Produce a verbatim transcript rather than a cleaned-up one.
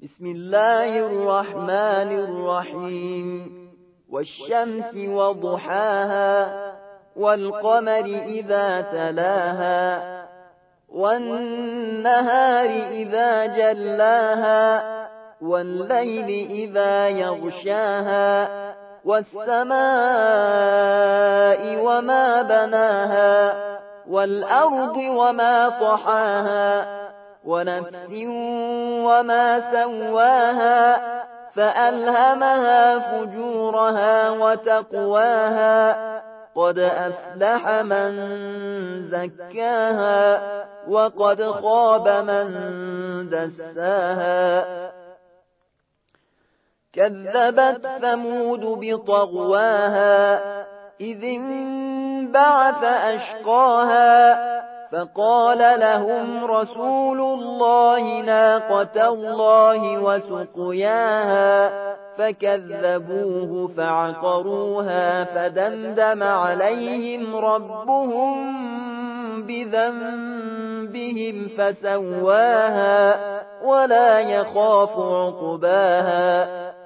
بسم الله الرحمن الرحيم والشمس وضحاها والقمر إذا تلاها والنهار إذا جلاها والليل إذا يغشاها والسماء وما بناها والأرض وما طحاها ونفس وما سواها فألهمها فجورها وتقواها قد أفلح من زكاها وقد خاب من دساها كذبت ثمود بطغواها إذ انبعث أشقاها فقال لهم رسول الله ناقة الله وسقياها فكذبوه فعقروها فدمدم عليهم ربهم بذنبهم فسواها ولا يخاف عقباها